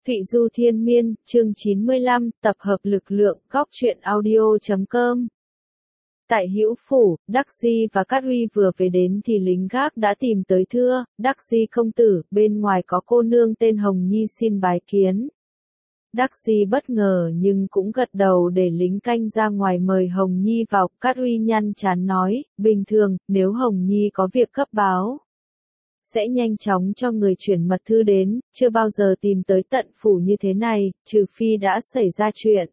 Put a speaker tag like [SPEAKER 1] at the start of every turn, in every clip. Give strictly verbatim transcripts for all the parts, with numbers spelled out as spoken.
[SPEAKER 1] Thụy Du Thiên Miên, chương chín mươi lăm, tập hợp lực lượng, góc truyện audio chấm com. Tại Hữu Phủ, Đắc Di và Cát Huy vừa về đến thì lính gác đã tìm tới thưa, Đắc Di công tử, bên ngoài có cô nương tên Hồng Nhi xin bái kiến. Đắc Di bất ngờ nhưng cũng gật đầu để lính canh ra ngoài mời Hồng Nhi vào, Cát Huy nhăn trán nói, bình thường, nếu Hồng Nhi có việc cấp báo, sẽ nhanh chóng cho người chuyển mật thư đến, chưa bao giờ tìm tới tận phủ như thế này, trừ phi đã xảy ra chuyện.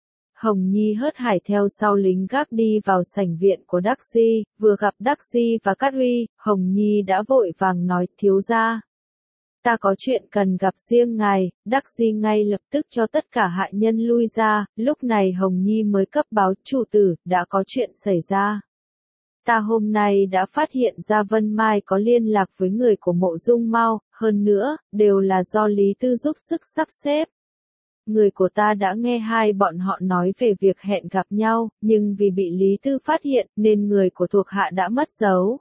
[SPEAKER 1] Hồng Nhi hớt hải theo sau lính gác đi vào sảnh viện của Đắc Di, vừa gặp Đắc Di và Cát Huy, Hồng Nhi đã vội vàng nói, thiếu gia, ta có chuyện cần gặp riêng ngài. Đắc Di ngay lập tức cho tất cả hạ nhân lui ra, lúc này Hồng Nhi mới cấp báo, chủ tử, đã có chuyện xảy ra. Ta hôm nay đã phát hiện ra Vân Mai có liên lạc với người của Mộ Dung Mao, hơn nữa, đều là do Lý Tư giúp sức sắp xếp. Người của ta đã nghe hai bọn họ nói về việc hẹn gặp nhau, nhưng vì bị Lý Tư phát hiện nên người của thuộc hạ đã mất dấu.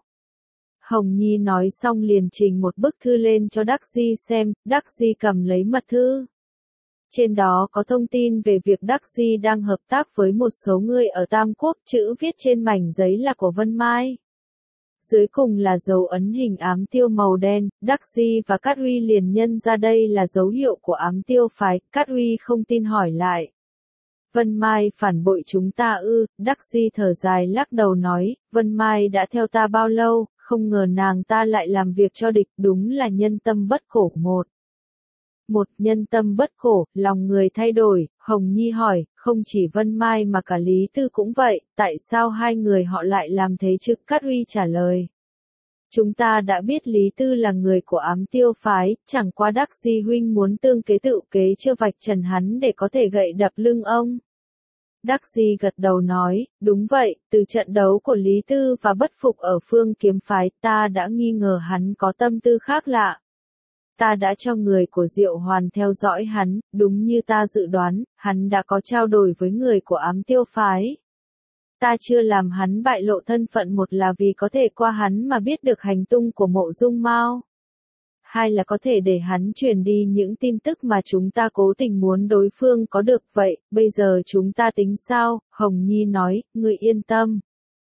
[SPEAKER 1] Hồng Nhi nói xong liền trình một bức thư lên cho Đắc Di xem, Đắc Di cầm lấy mật thư. Trên đó có thông tin về việc Đắc Di đang hợp tác với một số người ở Tam Quốc, chữ viết trên mảnh giấy là của Vân Mai. Dưới cùng là dấu ấn hình ám tiêu màu đen, Đắc Di và Cát Huy liền nhân ra đây là dấu hiệu của ám tiêu phái, Cát Huy không tin hỏi lại. Vân Mai phản bội chúng ta ư? Đắc Di thở dài lắc đầu nói, Vân Mai đã theo ta bao lâu, không ngờ nàng ta lại làm việc cho địch, đúng là nhân tâm bất khổ một. Một nhân tâm bất khổ, lòng người thay đổi. Hồng Nhi hỏi, không chỉ Vân Mai mà cả Lý Tư cũng vậy, tại sao hai người họ lại làm thế chứ? Cát Huy trả lời. Chúng ta đã biết Lý Tư là người của ám tiêu phái, chẳng qua Đắc Di huynh muốn tương kế tự kế chưa vạch trần hắn để có thể gậy đập lưng ông. Đắc Di gật đầu nói, đúng vậy, từ trận đấu của Lý Tư và bất phục ở Phương Kiếm phái, ta đã nghi ngờ hắn có tâm tư khác lạ. Ta đã cho người của Diệu Hoàn theo dõi hắn, đúng như ta dự đoán, hắn đã có trao đổi với người của ám tiêu phái. Ta chưa làm hắn bại lộ thân phận, một là vì có thể qua hắn mà biết được hành tung của Mộ Dung Mao. Hai là có thể để hắn truyền đi những tin tức mà chúng ta cố tình muốn đối phương có được. Vậy, bây giờ chúng ta tính sao? Hồng Nhi nói, ngươi yên tâm.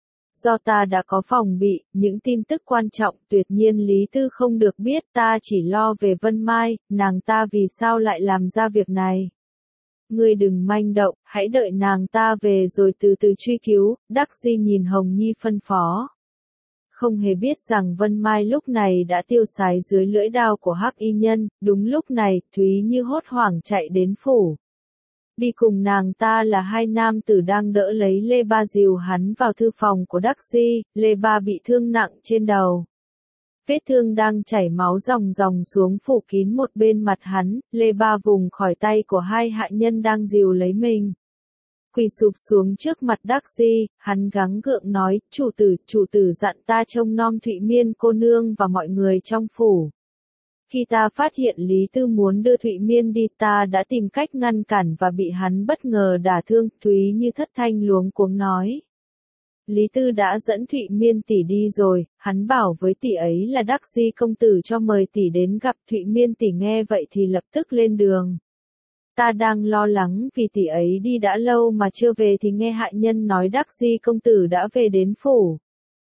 [SPEAKER 1] Do ta đã có phòng bị, những tin tức quan trọng tuyệt nhiên Lý Tư không được biết, ta chỉ lo về Vân Mai, nàng ta vì sao lại làm ra việc này. Ngươi đừng manh động, hãy đợi nàng ta về rồi từ từ truy cứu. Đắc Di nhìn Hồng Nhi phân phó. Không hề biết rằng Vân Mai lúc này đã tiêu sái dưới lưỡi đao của Hắc Y Nhân, đúng lúc này, Thúy Như hốt hoảng chạy đến phủ. Đi cùng nàng ta là hai nam tử đang đỡ lấy Lê Ba dìu hắn vào thư phòng của Đắc Di, Lê Ba bị thương nặng trên đầu. Vết thương đang chảy máu ròng ròng xuống phủ kín một bên mặt hắn, Lê Ba vùng khỏi tay của hai hạ nhân đang dìu lấy mình. Quỳ sụp xuống trước mặt Đắc Di, hắn gắng gượng nói, chủ tử, chủ tử dặn ta trông nom Thụy Miên cô nương và mọi người trong phủ. Khi ta phát hiện Lý Tư muốn đưa Thụy Miên đi, ta đã tìm cách ngăn cản và bị hắn bất ngờ đả thương. Thúy Như thất thanh luống cuống nói. Lý Tư đã dẫn Thụy Miên tỷ đi rồi, hắn bảo với tỷ ấy là Đắc Di công tử cho mời tỷ đến gặp. Thụy Miên tỷ nghe vậy thì lập tức lên đường. Ta đang lo lắng vì tỷ ấy đi đã lâu mà chưa về thì nghe hạ nhân nói Đắc Di công tử đã về đến phủ.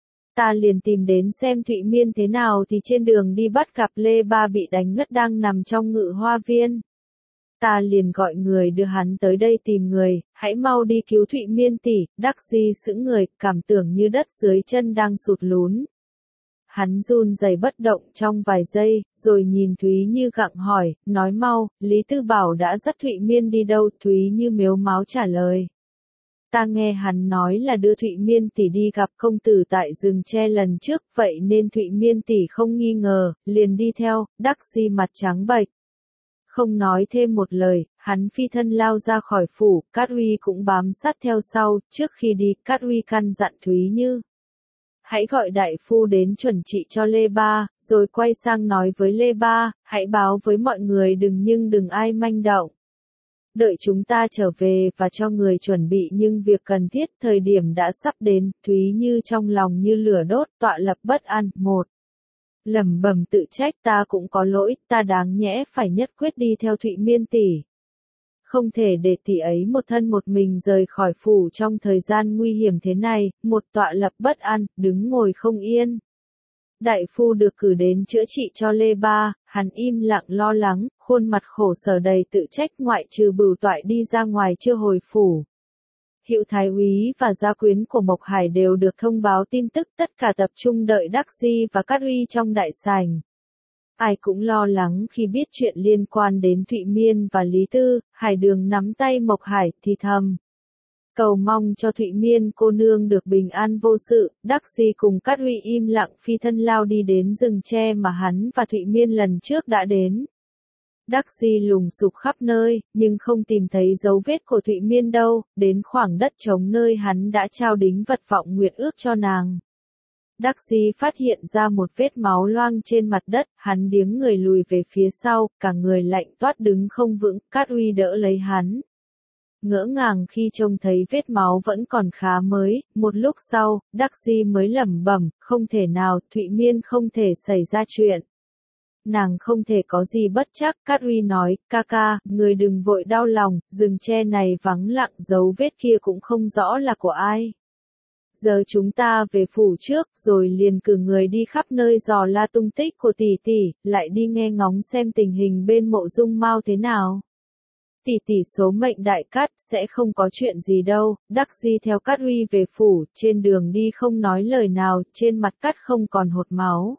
[SPEAKER 1] Ta liền tìm đến xem Thụy Miên thế nào thì trên đường đi bắt gặp Lê Ba bị đánh ngất đang nằm trong ngự hoa viên. Ta liền gọi người đưa hắn tới đây tìm người, hãy mau đi cứu Thụy Miên tỷ. Đắc Di sững người, cảm tưởng như đất dưới chân đang sụt lún. Hắn run rẩy bất động trong vài giây, rồi nhìn Thúy Như gặng hỏi, nói mau, Lý Tư bảo đã dắt Thụy Miên đi đâu? Thúy Như mếu máo trả lời. Ta nghe hắn nói là đưa Thụy Miên tỷ đi gặp công tử tại rừng tre lần trước, vậy nên Thụy Miên tỷ không nghi ngờ, liền đi theo. Đắc Di mặt trắng bệch. Không nói thêm một lời, hắn phi thân lao ra khỏi phủ, Cát Huy cũng bám sát theo sau. Trước khi đi, Cát Huy căn dặn Thúy Như. Hãy gọi đại phu đến chuẩn trị cho Lê Ba, rồi quay sang nói với Lê Ba, hãy báo với mọi người đừng nhưng đừng ai manh động. Đợi chúng ta trở về và cho người chuẩn bị nhưng việc cần thiết, thời điểm đã sắp đến. Thúy Như trong lòng như lửa đốt, tọa lập bất an. Một. Lẩm bẩm tự trách, ta cũng có lỗi, ta đáng nhẽ phải nhất quyết đi theo Thụy Miên tỷ. Không thể để tỷ ấy một thân một mình rời khỏi phủ trong thời gian nguy hiểm thế này, một tọa lập bất an, đứng ngồi không yên. Đại phu được cử đến chữa trị cho Lê Ba, hắn im lặng lo lắng, khuôn mặt khổ sở đầy tự trách, ngoại trừ Bửu Toại đi ra ngoài chưa hồi phủ. Hữu Thái úy và gia quyến của Mộc Hải đều được thông báo tin tức, tất cả tập trung đợi Đắc Di và Cát Uy trong đại sảnh. Ai cũng lo lắng khi biết chuyện liên quan đến Thụy Miên và Lý Tư. Hải Đường nắm tay Mộc Hải thì thầm. Cầu mong cho Thụy Miên cô nương được bình an vô sự. Đắc Di cùng Cát Uy im lặng phi thân lao đi đến rừng tre mà hắn và Thụy Miên lần trước đã đến. Đắc Di lùng sục khắp nơi, nhưng không tìm thấy dấu vết của Thụy Miên đâu, đến khoảng đất trống nơi hắn đã trao đính vật vọng nguyệt ước cho nàng. Đắc Di phát hiện ra một vết máu loang trên mặt đất, hắn điếng người lùi về phía sau, cả người lạnh toát đứng không vững, Cát Uy đỡ lấy hắn. Ngỡ ngàng khi trông thấy vết máu vẫn còn khá mới, một lúc sau, Đắc Di mới lẩm bẩm, không thể nào, Thụy Miên không thể xảy ra chuyện. Nàng không thể có gì bất chắc, Cát Uy nói, ca ca, người đừng vội đau lòng, rừng tre này vắng lặng, dấu vết kia cũng không rõ là của ai. Giờ chúng ta về phủ trước, rồi liền cử người đi khắp nơi dò la tung tích của tỷ tỷ, lại đi nghe ngóng xem tình hình bên Mộ Dung Mao thế nào. Tỷ tỷ số mệnh đại cát, sẽ không có chuyện gì đâu. Đắc Di theo Cát Uy về phủ, trên đường đi không nói lời nào, trên mặt cát không còn hột máu.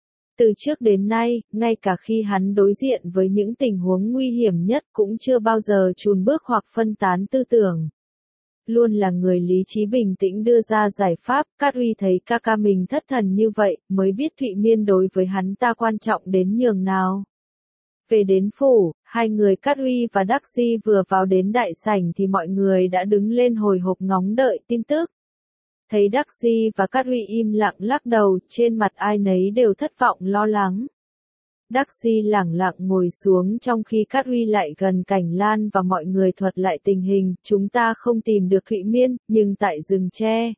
[SPEAKER 1] Từ trước đến nay, ngay cả khi hắn đối diện với những tình huống nguy hiểm nhất cũng chưa bao giờ chùn bước hoặc phân tán tư tưởng. Luôn là người lý trí bình tĩnh đưa ra giải pháp. Cát Uy thấy ca ca mình thất thần như vậy, mới biết Thụy Miên đối với hắn ta quan trọng đến nhường nào. Về đến phủ, hai người Cát Uy và Đắc Di vừa vào đến đại sảnh thì mọi người đã đứng lên hồi hộp ngóng đợi tin tức. Thấy Đắc Di và Cát Uy im lặng lắc đầu, trên mặt ai nấy đều thất vọng lo lắng. Đắc Di lẳng lặng ngồi xuống trong khi Cát Uy lại gần Cảnh Lan và mọi người thuật lại tình hình, chúng ta không tìm được Thụy Miên, nhưng tại rừng tre.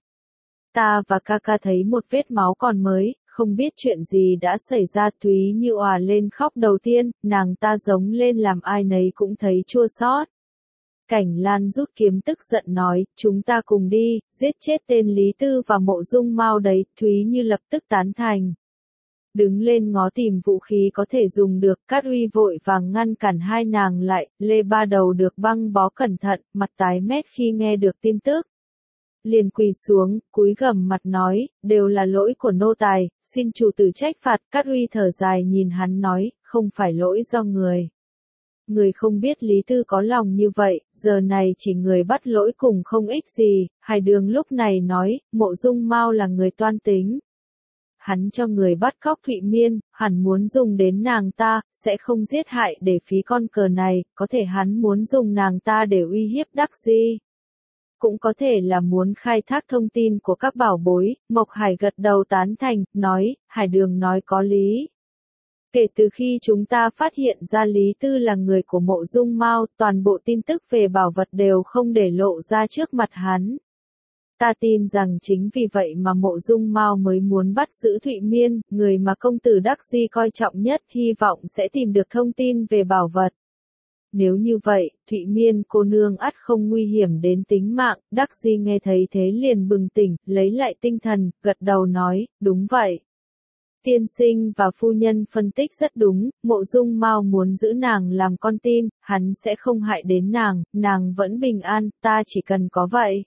[SPEAKER 1] Ta và ca ca thấy một vết máu còn mới, không biết chuyện gì đã xảy ra. Thúy Như òa lên khóc đầu tiên, nàng ta giống lên làm ai nấy cũng thấy chua xót. Cảnh Lan rút kiếm tức giận nói, chúng ta cùng đi, giết chết tên Lý Tư và Mộ Dung Mao đấy. Thúy Như lập tức tán thành. Đứng lên ngó tìm vũ khí có thể dùng được, Cát Uy vội vàng ngăn cản hai nàng lại. Lê Ba Đầu được băng bó cẩn thận, mặt tái mét khi nghe được tin tức. Liền quỳ xuống, cúi gằm mặt nói, đều là lỗi của nô tài, xin chủ tử trách phạt. Cát Uy thở dài nhìn hắn nói, không phải lỗi do người. Người không biết Lý Tư có lòng như vậy, giờ này chỉ người bắt lỗi cùng không ích gì. Hải Đường lúc này nói, Mộ Dung Mao là người toan tính. Hắn cho người bắt cóc Thụy Miên, hẳn muốn dùng đến nàng ta, sẽ không giết hại để phí con cờ này, có thể hắn muốn dùng nàng ta để uy hiếp Đắc Di. Cũng có thể là muốn khai thác thông tin của các bảo bối. Mộc Hải gật đầu tán thành, nói, Hải Đường nói có lý. Kể từ khi chúng ta phát hiện ra Lý Tư là người của Mộ Dung Mao, toàn bộ tin tức về bảo vật đều không để lộ ra trước mặt hắn. Ta tin rằng chính vì vậy mà Mộ Dung Mao mới muốn bắt giữ Thụy Miên, người mà công tử Đắc Di coi trọng nhất, hy vọng sẽ tìm được thông tin về bảo vật. Nếu như vậy, Thụy Miên cô nương ắt không nguy hiểm đến tính mạng. Đắc Di nghe thấy thế liền bừng tỉnh, lấy lại tinh thần, gật đầu nói, đúng vậy. Tiên sinh và phu nhân phân tích rất đúng, Mộ Dung Mao muốn giữ nàng làm con tin, hắn sẽ không hại đến nàng, nàng vẫn bình an, ta chỉ cần có vậy.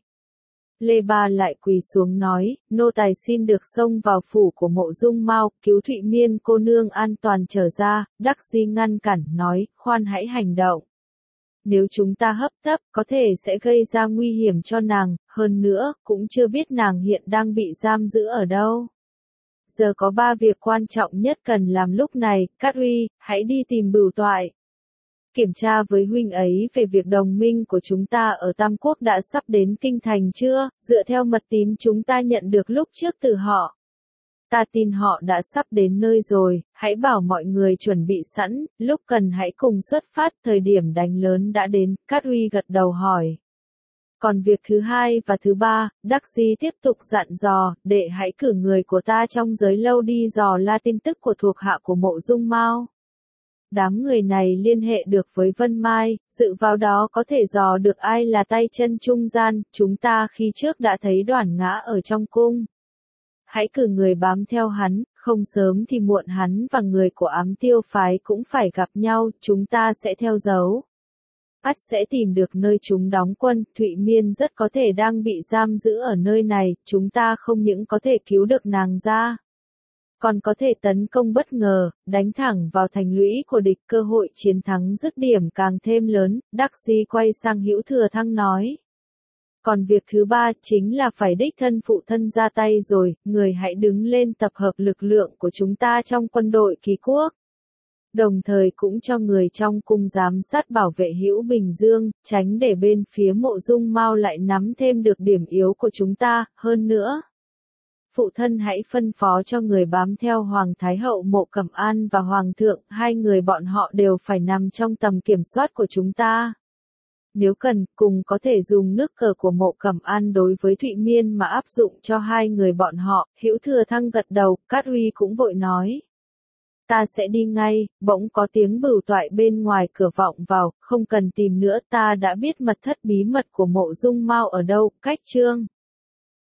[SPEAKER 1] Lê Ba lại quỳ xuống nói, nô tài xin được xông vào phủ của Mộ Dung Mao, cứu Thụy Miên cô nương an toàn trở ra. Đắc Di ngăn cản, nói, khoan hãy hành động. Nếu chúng ta hấp tấp, có thể sẽ gây ra nguy hiểm cho nàng, hơn nữa, cũng chưa biết nàng hiện đang bị giam giữ ở đâu. Giờ có ba việc quan trọng nhất cần làm lúc này. Cát Uy, hãy đi tìm Bửu Toại. Kiểm tra với huynh ấy về việc đồng minh của chúng ta ở Tam Quốc đã sắp đến kinh thành chưa, dựa theo mật tín chúng ta nhận được lúc trước từ họ. Ta tin họ đã sắp đến nơi rồi, hãy bảo mọi người chuẩn bị sẵn, lúc cần hãy cùng xuất phát, thời điểm đánh lớn đã đến. Cát Uy gật đầu hỏi. Còn việc thứ hai và thứ ba, Đắc Di tiếp tục dặn dò, đệ hãy cử người của ta trong giới lâu đi dò la tin tức của thuộc hạ của Mộ Dung Mao. Đám người này liên hệ được với Vân Mai, dự vào đó có thể dò được ai là tay chân trung gian, chúng ta khi trước đã thấy Đoản Ngã ở trong cung. Hãy cử người bám theo hắn, không sớm thì muộn hắn và người của Ám Tiêu phái cũng phải gặp nhau, chúng ta sẽ theo dấu. Ắt sẽ tìm được nơi chúng đóng quân, Thụy Miên rất có thể đang bị giam giữ ở nơi này, chúng ta không những có thể cứu được nàng ra, còn có thể tấn công bất ngờ, đánh thẳng vào thành lũy của địch, cơ hội chiến thắng dứt điểm càng thêm lớn. Đắc Di quay sang Hữu Thừa Thăng nói. Còn việc thứ ba chính là phải đích thân phụ thân ra tay rồi, người hãy đứng lên tập hợp lực lượng của chúng ta trong quân đội Ký Quốc. Đồng thời cũng cho người trong cung giám sát bảo vệ Hữu Bình Dương, tránh để bên phía Mộ Dung Mao lại nắm thêm được điểm yếu của chúng ta, hơn nữa. Phụ thân hãy phân phó cho người bám theo Hoàng Thái Hậu Mộ Cẩm An và Hoàng thượng, hai người bọn họ đều phải nằm trong tầm kiểm soát của chúng ta. Nếu cần, cùng có thể dùng nước cờ của Mộ Cẩm An đối với Thụy Miên mà áp dụng cho hai người bọn họ. Hữu Thừa Thăng gật đầu, Cát Uy cũng vội nói. Ta sẽ đi ngay, bỗng có tiếng bửu toại bên ngoài cửa vọng vào, không cần tìm nữa, ta đã biết mật thất bí mật của Mộ Dung Mao ở đâu, cách chương.